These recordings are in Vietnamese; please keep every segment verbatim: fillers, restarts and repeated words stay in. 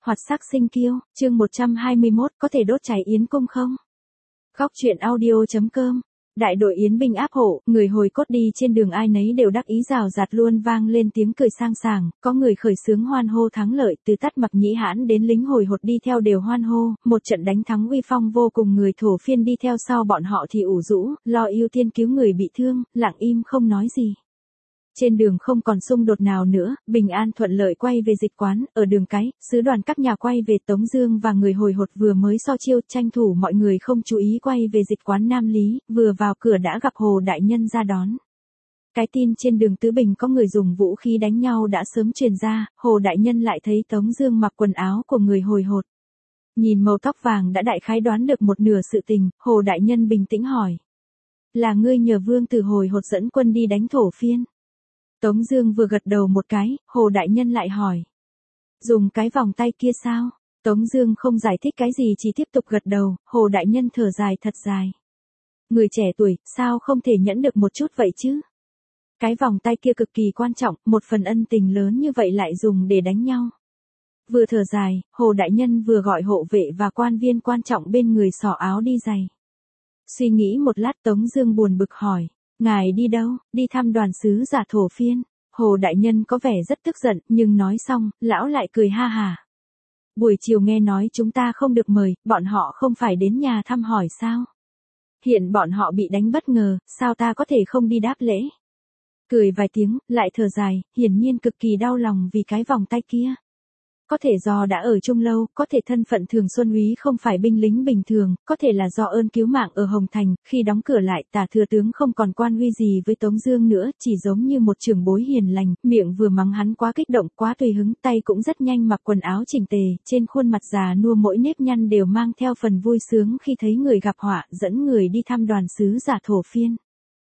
Hoạt sắc sinh kiêu, chương một trăm hai mươi mốt, có thể đốt cháy yến cung không? Góc truyện audio chấm com. Đại đội yến binh áp hộ, người hồi cốt đi trên đường ai nấy đều đắc ý rào rạt luôn vang lên tiếng cười sang sảng, có người khởi xướng hoan hô thắng lợi, từ Tát Mặc Nhĩ Hãn đến lính hồi hột đi theo đều hoan hô, một trận đánh thắng uy phong vô cùng, người thổ phiên đi theo sau bọn họ thì ủ rũ, lo ưu tiên cứu người bị thương, lặng im không nói gì. Trên đường không còn xung đột nào nữa, bình an thuận lợi quay về dịch quán, ở đường cái, sứ đoàn các nhà quay về Tống Dương và người hồi hột vừa mới so chiêu, tranh thủ mọi người không chú ý quay về dịch quán Nam Lý, vừa vào cửa đã gặp Hồ Đại Nhân ra đón. Cái tin trên đường Tứ Bình có người dùng vũ khí đánh nhau đã sớm truyền ra, Hồ Đại Nhân lại thấy Tống Dương mặc quần áo của người hồi hột. Nhìn màu tóc vàng đã đại khái đoán được một nửa sự tình, Hồ Đại Nhân bình tĩnh hỏi. Là ngươi nhờ vương từ hồi hột dẫn quân đi đánh thổ phiên? Tống Dương vừa gật đầu một cái, Hồ Đại Nhân lại hỏi. Dùng cái vòng tay kia sao? Tống Dương không giải thích cái gì chỉ tiếp tục gật đầu, Hồ Đại Nhân thở dài thật dài. Người trẻ tuổi, sao không thể nhẫn được một chút vậy chứ? Cái vòng tay kia cực kỳ quan trọng, một phần ân tình lớn như vậy lại dùng để đánh nhau. Vừa thở dài, Hồ Đại Nhân vừa gọi hộ vệ và quan viên quan trọng bên người xỏ áo đi giày. Suy nghĩ một lát Tống Dương buồn bực hỏi. Ngài đi đâu? Đi thăm đoàn sứ giả thổ phiên. Hồ Đại Nhân có vẻ rất tức giận, nhưng nói xong, lão lại cười ha hà. Buổi chiều nghe nói chúng ta không được mời, bọn họ không phải đến nhà thăm hỏi sao? Hiện bọn họ bị đánh bất ngờ, sao ta có thể không đi đáp lễ? Cười vài tiếng, lại thở dài, hiển nhiên cực kỳ đau lòng vì cái vòng tay kia. Có thể do đã ở chung lâu, có thể thân phận Thường Xuân Úy không phải binh lính bình thường, có thể là do ơn cứu mạng ở Hồng Thành, khi đóng cửa lại Tả thừa tướng không còn quan uy gì với Tống Dương nữa, chỉ giống như một trưởng bối hiền lành, miệng vừa mắng hắn quá kích động, quá tùy hứng, tay cũng rất nhanh mặc quần áo chỉnh tề, trên khuôn mặt già nua mỗi nếp nhăn đều mang theo phần vui sướng khi thấy người gặp họa, dẫn người đi thăm đoàn sứ giả thổ phiên.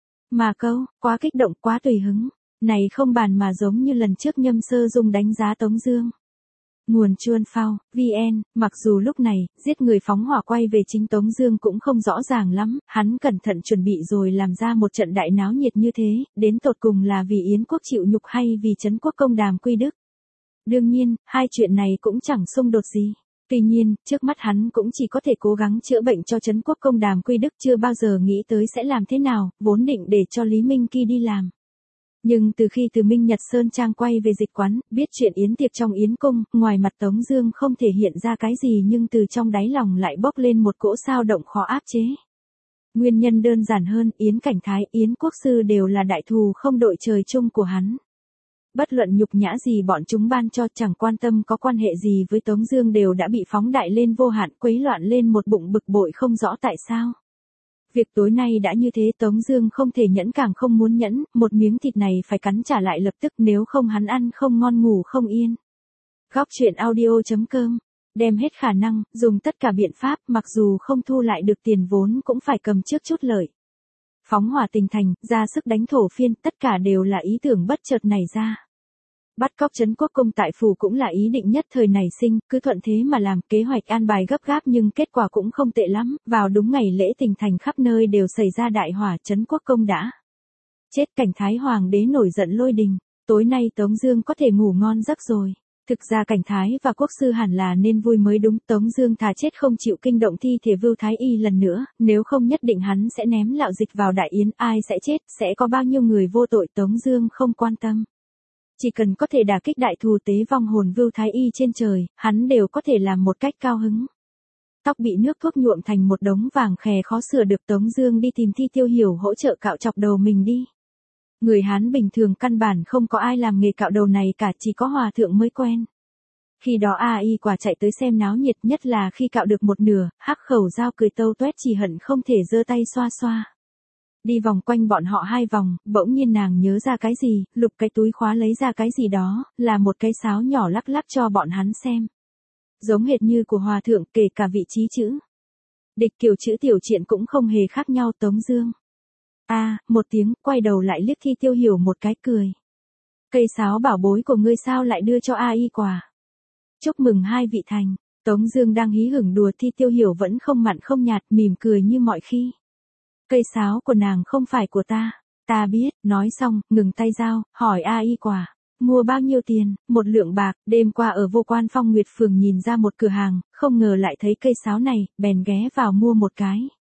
Mà câu, quá kích động, quá tùy hứng, này không bàn mà giống như lần trước Nhâm Sơ Dung đánh giá Tống Dương. Nguồn Chuan Phao, vn, mặc dù lúc này, giết người phóng hỏa quay về chính Tống Dương cũng không rõ ràng lắm, hắn cẩn thận chuẩn bị rồi làm ra một trận đại náo nhiệt như thế, đến tột cùng là vì Yến quốc chịu nhục hay vì Trấn quốc công đàm quy đức. Đương nhiên, hai chuyện này cũng chẳng xung đột gì. Tuy nhiên, trước mắt hắn cũng chỉ có thể cố gắng chữa bệnh cho Trấn quốc công đàm quy đức, chưa bao giờ nghĩ tới sẽ làm thế nào, vốn định để cho Lý Minh Kỳ đi làm. Nhưng từ khi từ Minh Nhật Sơn Trang quay về dịch quán, biết chuyện yến tiệc trong yến cung, ngoài mặt Tống Dương không thể hiện ra cái gì nhưng từ trong đáy lòng lại bốc lên một cỗ sao động khó áp chế. Nguyên nhân đơn giản hơn, Yến Cảnh Thái, Yến Quốc Sư đều là đại thù không đội trời chung của hắn. Bất luận nhục nhã gì bọn chúng ban cho, chẳng quan tâm có quan hệ gì với Tống Dương đều đã bị phóng đại lên vô hạn, quấy loạn lên một bụng bực bội không rõ tại sao. Việc tối nay đã như thế Tống Dương không thể nhẫn càng không muốn nhẫn, một miếng thịt này phải cắn trả lại lập tức nếu không hắn ăn không ngon ngủ không yên. Góc truyện audio chấm com, đem hết khả năng, dùng tất cả biện pháp, mặc dù không thu lại được tiền vốn cũng phải cầm trước chút lợi. Phóng hỏa tình thành, ra sức đánh thổ phiên, tất cả đều là ý tưởng bất chợt nảy ra. Bắt cóc Trấn quốc công tại phủ cũng là ý định nhất thời nảy sinh, cứ thuận thế mà làm, kế hoạch an bài gấp gáp nhưng kết quả cũng không tệ lắm, vào đúng ngày lễ tình thành khắp nơi đều xảy ra đại hỏa, Trấn quốc công đã chết, Cảnh Thái hoàng đế nổi giận lôi đình, tối nay Tống Dương có thể ngủ ngon giấc rồi. Thực ra Cảnh Thái và Quốc Sư hẳn là nên vui mới đúng, Tống Dương thà chết không chịu kinh động thi thể Vưu Thái Y lần nữa, nếu không nhất định hắn sẽ ném lạo dịch vào đại yến, ai sẽ chết, sẽ có bao nhiêu người vô tội Tống Dương không quan tâm. Chỉ cần có thể đả kích đại thù tế vong hồn Vưu Thái Y trên trời, hắn đều có thể làm một cách cao hứng. Tóc bị nước thuốc nhuộm thành một đống vàng khè khó sửa được, Tống Dương đi tìm Thi Tiêu Hiểu hỗ trợ cạo chọc đầu mình đi. Người Hán bình thường căn bản không có ai làm nghề cạo đầu này cả, chỉ có hòa thượng mới quen. Khi đó A Y quả chạy tới xem náo nhiệt, nhất là khi cạo được một nửa, hắc khẩu dao cười tâu toét chỉ hận không thể giơ tay xoa xoa. Đi vòng quanh bọn họ hai vòng, bỗng nhiên nàng nhớ ra cái gì, lục cái túi khóa lấy ra cái gì đó, là một cái sáo nhỏ lắc lắc cho bọn hắn xem. Giống hệt như của hòa thượng, kể cả vị trí chữ. Địch kiểu chữ tiểu triện cũng không hề khác nhau. Tống Dương a à, một tiếng, quay đầu lại liếc Thi Tiêu Hiểu một cái cười. Cây sáo bảo bối của ngươi sao lại đưa cho A Y quà? Chúc mừng hai vị thành. Tống Dương đang hí hửng đùa, Thi Tiêu Hiểu vẫn không mặn không nhạt, mỉm cười như mọi khi. Cây sáo của nàng không phải của ta. Ta biết, nói xong, ngừng tay dao, hỏi A Y quà. Mua bao nhiêu tiền? Một lượng bạc, đêm qua ở Vô Quan Phong Nguyệt Phường nhìn ra một cửa hàng, không ngờ lại thấy cây sáo này, bèn ghé vào mua một cái.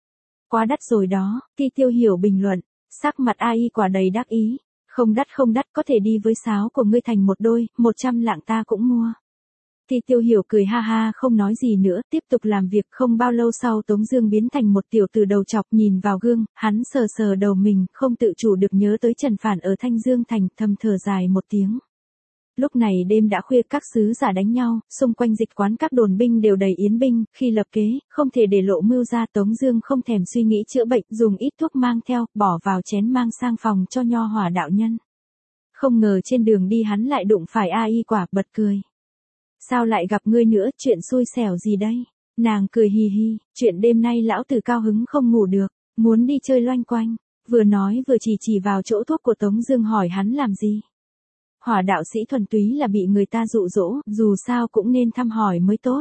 Quá đắt rồi đó, Ti Tiêu Hiểu bình luận, sắc mặt A Y quả đầy đắc ý. Không đắt không đắt, có thể đi với sáo của ngươi thành một đôi, một trăm lạng ta cũng mua. Ti Tiêu Hiểu cười ha ha không nói gì nữa, tiếp tục làm việc. Không bao lâu sau Tống Dương biến thành một tiểu tử đầu trọc, nhìn vào gương, hắn sờ sờ đầu mình, không tự chủ được nhớ tới Trần Phản ở Thanh Dương Thành, thầm thở dài một tiếng. Lúc này đêm đã khuya, các sứ giả đánh nhau, xung quanh dịch quán các đồn binh đều đầy yến binh, khi lập kế, không thể để lộ mưu ra. Tống Dương không thèm suy nghĩ chữa bệnh, dùng ít thuốc mang theo, bỏ vào chén mang sang phòng cho Nho Hỏa đạo nhân. Không ngờ trên đường đi hắn lại đụng phải A Y quả, bật cười. Sao lại gặp ngươi nữa, chuyện xui xẻo gì đây? Nàng cười hì hì, chuyện đêm nay lão tử cao hứng không ngủ được, muốn đi chơi loanh quanh. Vừa nói vừa chỉ chỉ vào chỗ thuốc của Tống Dương, hỏi hắn làm gì. Hỏa đạo sĩ thuần túy là bị người ta dụ dỗ, dù sao cũng nên thăm hỏi mới tốt.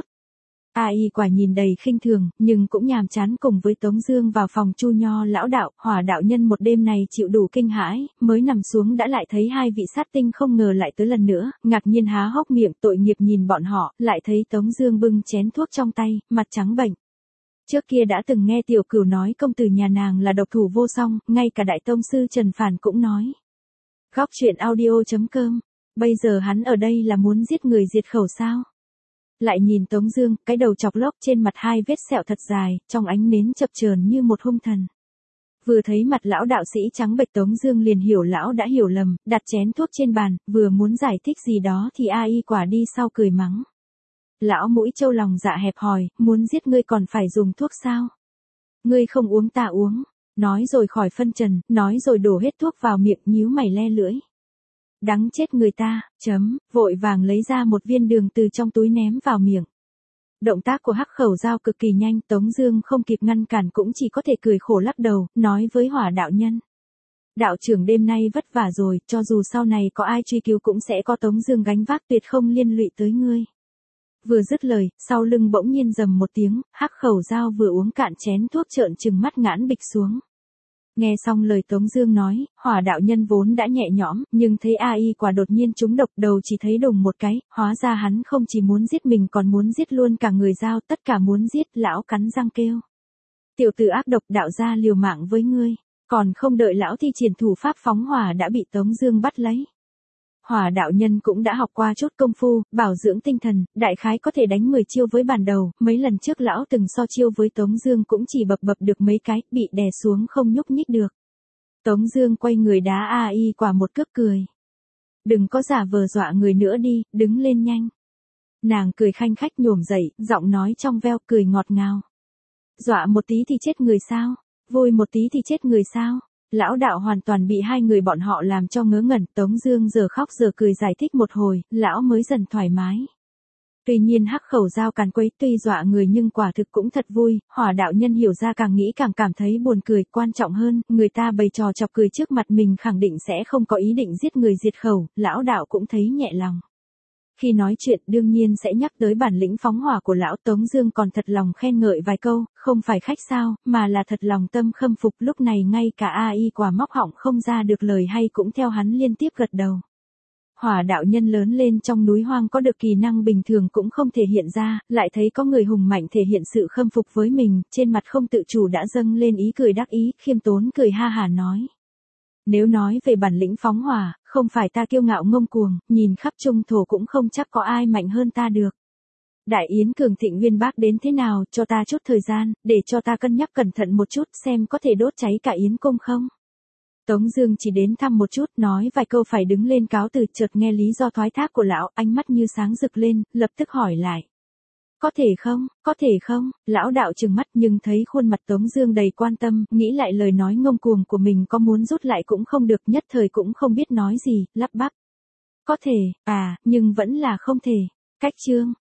A Y quả nhìn đầy khinh thường, nhưng cũng nhàm chán cùng với Tống Dương vào phòng Chu Nho lão đạo. Hỏa đạo nhân một đêm này chịu đủ kinh hãi, mới nằm xuống đã lại thấy hai vị sát tinh không ngờ lại tới lần nữa, ngạc nhiên há hốc miệng, tội nghiệp nhìn bọn họ, lại thấy Tống Dương bưng chén thuốc trong tay, mặt trắng bệch. Trước kia đã từng nghe Tiểu Cửu nói công tử nhà nàng là độc thủ vô song, ngay cả đại tông sư Trần Phản cũng nói. Góc truyện audio chấm com. Bây giờ hắn ở đây là muốn giết người diệt khẩu sao? Lại nhìn Tống Dương, cái đầu chọc lốc, trên mặt hai vết sẹo thật dài, trong ánh nến chập chờn như một hung thần. Vừa thấy mặt lão đạo sĩ trắng bệch, Tống Dương liền hiểu lão đã hiểu lầm, đặt chén thuốc trên bàn, vừa muốn giải thích gì đó thì A Y quả đi sau cười mắng. Lão mũi trâu lòng dạ hẹp hòi, muốn giết ngươi còn phải dùng thuốc sao? Ngươi không uống ta uống. Nói rồi khỏi phân trần, nói rồi đổ hết thuốc vào miệng, nhíu mày le lưỡi. Đắng chết người ta, chấm, vội vàng lấy ra một viên đường từ trong túi ném vào miệng. Động tác của Hắc Khẩu Dao cực kỳ nhanh, Tống Dương không kịp ngăn cản cũng chỉ có thể cười khổ lắc đầu, nói với Hỏa đạo nhân. Đạo trưởng đêm nay vất vả rồi, cho dù sau này có ai truy cứu cũng sẽ có Tống Dương gánh vác, tuyệt không liên lụy tới ngươi. Vừa dứt lời, sau lưng bỗng nhiên rầm một tiếng, Hắc Khẩu Dao vừa uống cạn chén thuốc trợn trừng mắt ngãn bịch xuống. Nghe xong lời Tống Dương nói, Hỏa đạo nhân vốn đã nhẹ nhõm, nhưng thấy A Y quả đột nhiên trúng độc, đầu chỉ thấy đùng một cái, hóa ra hắn không chỉ muốn giết mình còn muốn giết luôn cả người Dao, tất cả muốn giết. Lão cắn răng kêu: tiểu tử ác độc, đạo gia liều mạng với ngươi. Còn không đợi lão thi triển thủ pháp phóng hỏa đã bị Tống Dương bắt lấy. Hỏa đạo nhân cũng đã học qua chút công phu, bảo dưỡng tinh thần, đại khái có thể đánh mười chiêu với bàn đầu. Mấy lần trước lão từng so chiêu với Tống Dương cũng chỉ bập bập được mấy cái, bị đè xuống không nhúc nhích được. Tống Dương quay người đá A Y quả một cước, cười: đừng có giả vờ dọa người nữa đi, đứng lên nhanh. Nàng cười khanh khách nhổm dậy, giọng nói trong veo, cười ngọt ngào: dọa một tí thì chết người sao? Vui một tí thì chết người sao? Lão đạo hoàn toàn bị hai người bọn họ làm cho ngớ ngẩn. Tống Dương giờ khóc giờ cười giải thích một hồi, lão mới dần thoải mái. Tuy nhiên Hắc Khẩu Dao càn quấy, tuy dọa người nhưng quả thực cũng thật vui. Hỏa đạo nhân hiểu ra, càng nghĩ càng cảm thấy buồn cười. Quan trọng hơn, người ta bày trò chọc cười trước mặt mình khẳng định sẽ không có ý định giết người diệt khẩu. Lão đạo cũng thấy nhẹ lòng. Khi nói chuyện đương nhiên sẽ nhắc tới bản lĩnh phóng hỏa của lão. Tống Dương còn thật lòng khen ngợi vài câu, không phải khách sao, mà là thật lòng tâm khâm phục. Lúc này ngay cả A Y quả móc họng không ra được lời hay cũng theo hắn liên tiếp gật đầu. Hỏa đạo nhân lớn lên trong núi hoang, có được kỳ năng bình thường cũng không thể hiện ra, lại thấy có người hùng mạnh thể hiện sự khâm phục với mình, trên mặt không tự chủ đã dâng lên ý cười đắc ý, khiêm tốn cười ha hả nói: nếu nói về bản lĩnh phóng hỏa, không phải ta kiêu ngạo ngông cuồng, nhìn khắp trung thổ cũng không chắc có ai mạnh hơn ta được. Đại yến cường thịnh Nguyên Bác đến thế nào, cho ta chút thời gian, để cho ta cân nhắc cẩn thận một chút, xem có thể đốt cháy cả yến cung không. Tống Dương chỉ đến thăm một chút, nói vài câu phải đứng lên cáo từ, chợt nghe lý do thoái thác của lão, ánh mắt như sáng rực lên, lập tức hỏi lại: có thể không, có thể không? Lão đạo trừng mắt, nhưng thấy khuôn mặt Tống Dương đầy quan tâm, nghĩ lại lời nói ngông cuồng của mình, có muốn rút lại cũng không được, nhất thời cũng không biết nói gì, lắp bắp: có thể, à, nhưng vẫn là không thể. Cách chương.